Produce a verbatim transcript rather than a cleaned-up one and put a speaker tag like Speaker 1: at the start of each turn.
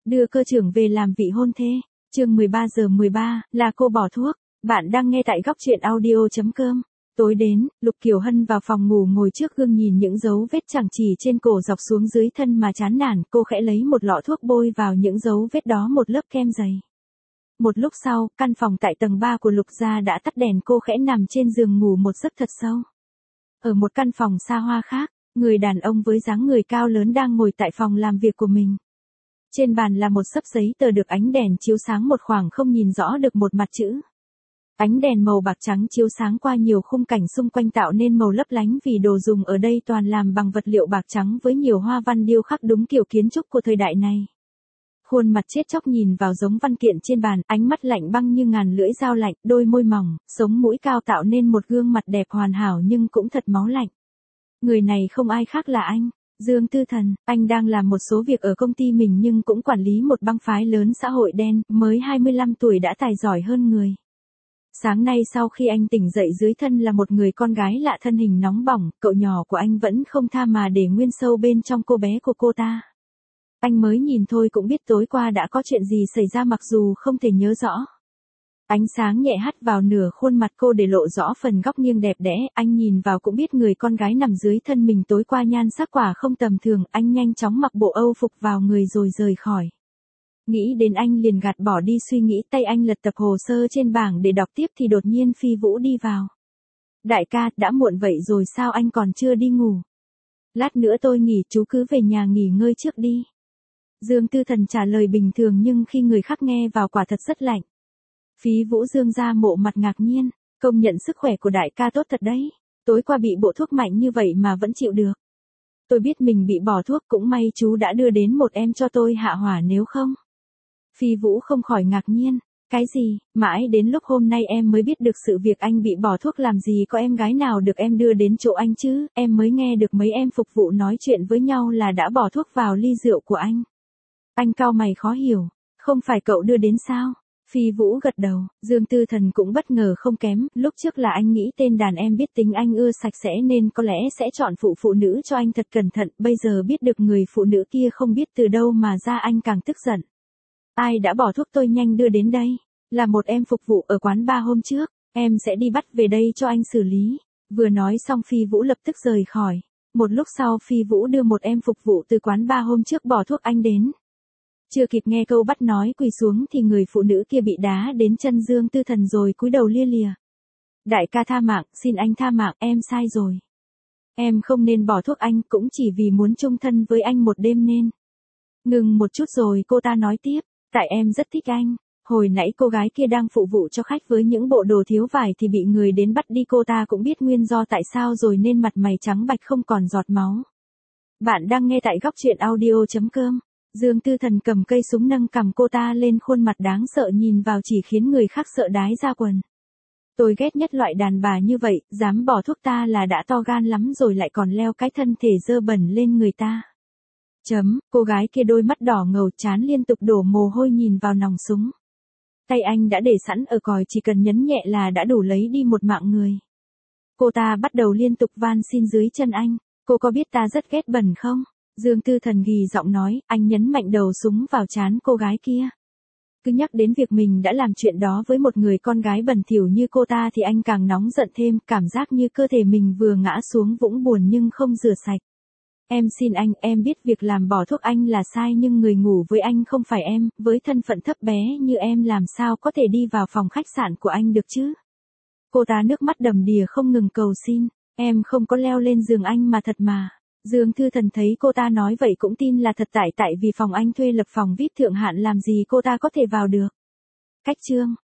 Speaker 1: Đưa cơ trưởng về làm vị hôn thê. Chương mười ba giờ mười ba, là cô bỏ thuốc. Bạn đang nghe tại góc truyện audio chấm com. Tối đến, Lục Kiều Hân vào phòng ngủ ngồi trước gương nhìn những dấu vết chẳng chì trên cổ dọc xuống dưới thân mà chán nản, cô khẽ lấy một lọ thuốc bôi vào những dấu vết đó một lớp kem dày. Một lúc sau, căn phòng tại tầng ba của Lục gia đã tắt đèn, cô khẽ nằm trên giường ngủ một giấc thật sâu. Ở một căn phòng xa hoa khác, người đàn ông với dáng người cao lớn đang ngồi tại phòng làm việc của mình. Trên bàn là một xấp giấy tờ được ánh đèn chiếu sáng một khoảng không nhìn rõ được một mặt chữ. Ánh đèn màu bạc trắng chiếu sáng qua nhiều khung cảnh xung quanh tạo nên màu lấp lánh vì đồ dùng ở đây toàn làm bằng vật liệu bạc trắng với nhiều hoa văn điêu khắc đúng kiểu kiến trúc của thời đại này. Khuôn mặt chết chóc nhìn vào giống văn kiện trên bàn, ánh mắt lạnh băng như ngàn lưỡi dao lạnh, đôi môi mỏng, sống mũi cao tạo nên một gương mặt đẹp hoàn hảo nhưng cũng thật máu lạnh. Người này không ai khác là anh, Dương Tư Thần. Anh đang làm một số việc ở công ty mình nhưng cũng quản lý một băng phái lớn xã hội đen, mới hai mươi lăm tuổi đã tài giỏi hơn người. Sáng nay sau khi anh tỉnh dậy dưới thân là một người con gái lạ thân hình nóng bỏng, cậu nhỏ của anh vẫn không tha mà để nguyên sâu bên trong cô bé của cô ta. Anh mới nhìn thôi cũng biết tối qua đã có chuyện gì xảy ra mặc dù không thể nhớ rõ. Ánh sáng nhẹ hắt vào nửa khuôn mặt cô để lộ rõ phần góc nghiêng đẹp đẽ, anh nhìn vào cũng biết người con gái nằm dưới thân mình tối qua nhan sắc quả không tầm thường, anh nhanh chóng mặc bộ âu phục vào người rồi rời khỏi. Nghĩ đến anh liền gạt bỏ đi suy nghĩ, tay anh lật tập hồ sơ trên bảng để đọc tiếp thì đột nhiên Phi Vũ đi vào. Đại ca, đã muộn vậy rồi sao anh còn chưa đi ngủ? Lát nữa tôi nghỉ, chú cứ về nhà nghỉ ngơi trước đi. Dương Tư Thần trả lời bình thường nhưng khi người khác nghe vào quả thật rất lạnh. Phí Vũ dương ra mộ mặt ngạc nhiên, công nhận sức khỏe của đại ca tốt thật đấy, tối qua bị bộ thuốc mạnh như vậy mà vẫn chịu được. Tôi biết mình bị bỏ thuốc cũng may chú đã đưa đến một em cho tôi hạ hỏa nếu không. Phi Vũ không khỏi ngạc nhiên, cái gì, mãi đến lúc hôm nay em mới biết được sự việc anh bị bỏ thuốc làm gì có em gái nào được em đưa đến chỗ anh chứ, em mới nghe được mấy em phục vụ nói chuyện với nhau là đã bỏ thuốc vào ly rượu của anh. Anh cau mày khó hiểu, không phải cậu đưa đến sao? Phi Vũ gật đầu, Dương Tư Thần cũng bất ngờ không kém, lúc trước là anh nghĩ tên đàn em biết tính anh ưa sạch sẽ nên có lẽ sẽ chọn phụ phụ nữ cho anh thật cẩn thận, bây giờ biết được người phụ nữ kia không biết từ đâu mà ra anh càng tức giận. Ai đã bỏ thuốc tôi nhanh đưa đến đây, là một em phục vụ ở quán bar hôm trước, em sẽ đi bắt về đây cho anh xử lý. Vừa nói xong Phi Vũ lập tức rời khỏi, một lúc sau Phi Vũ đưa một em phục vụ từ quán bar hôm trước bỏ thuốc anh đến. Chưa kịp nghe câu bắt nói quỳ xuống thì người phụ nữ kia bị đá đến chân Dương Tư Thần rồi cúi đầu lia lìa. Đại ca tha mạng, xin anh tha mạng, em sai rồi. Em không nên bỏ thuốc anh, cũng chỉ vì muốn chung thân với anh một đêm nên. Ngừng một chút rồi cô ta nói tiếp, tại em rất thích anh. Hồi nãy cô gái kia đang phụ vụ cho khách với những bộ đồ thiếu vải thì bị người đến bắt đi, cô ta cũng biết nguyên do tại sao rồi nên mặt mày trắng bạch không còn giọt máu. Bạn đang nghe tại góc truyện audio chấm com. Dương Tư Thần cầm cây súng nâng cằm cô ta lên, khuôn mặt đáng sợ nhìn vào chỉ khiến người khác sợ đái ra quần. Tôi ghét nhất loại đàn bà như vậy, dám bỏ thuốc ta là đã to gan lắm rồi lại còn leo cái thân thể dơ bẩn lên người ta. Chấm, cô gái kia đôi mắt đỏ ngầu chán liên tục đổ mồ hôi nhìn vào nòng súng. Tay anh đã để sẵn ở còi, chỉ cần nhấn nhẹ là đã đủ lấy đi một mạng người. Cô ta bắt đầu liên tục van xin dưới chân anh, cô có biết ta rất ghét bẩn không? Dương Tư Thần ghi giọng nói, anh nhấn mạnh đầu súng vào trán cô gái kia. Cứ nhắc đến việc mình đã làm chuyện đó với một người con gái bẩn thỉu như cô ta thì anh càng nóng giận thêm, cảm giác như cơ thể mình vừa ngã xuống vũng buồn nhưng không rửa sạch. Em xin anh, em biết việc làm bỏ thuốc anh là sai nhưng người ngủ với anh không phải em, với thân phận thấp bé như em làm sao có thể đi vào phòng khách sạn của anh được chứ? Cô ta nước mắt đầm đìa không ngừng cầu xin, em không có leo lên giường anh mà thật mà. Dương Tư Thần thấy cô ta nói vậy cũng tin là thật, tại tại vì phòng anh thuê lập phòng vi ai pi thượng hạn làm gì cô ta có thể vào được. Cách chương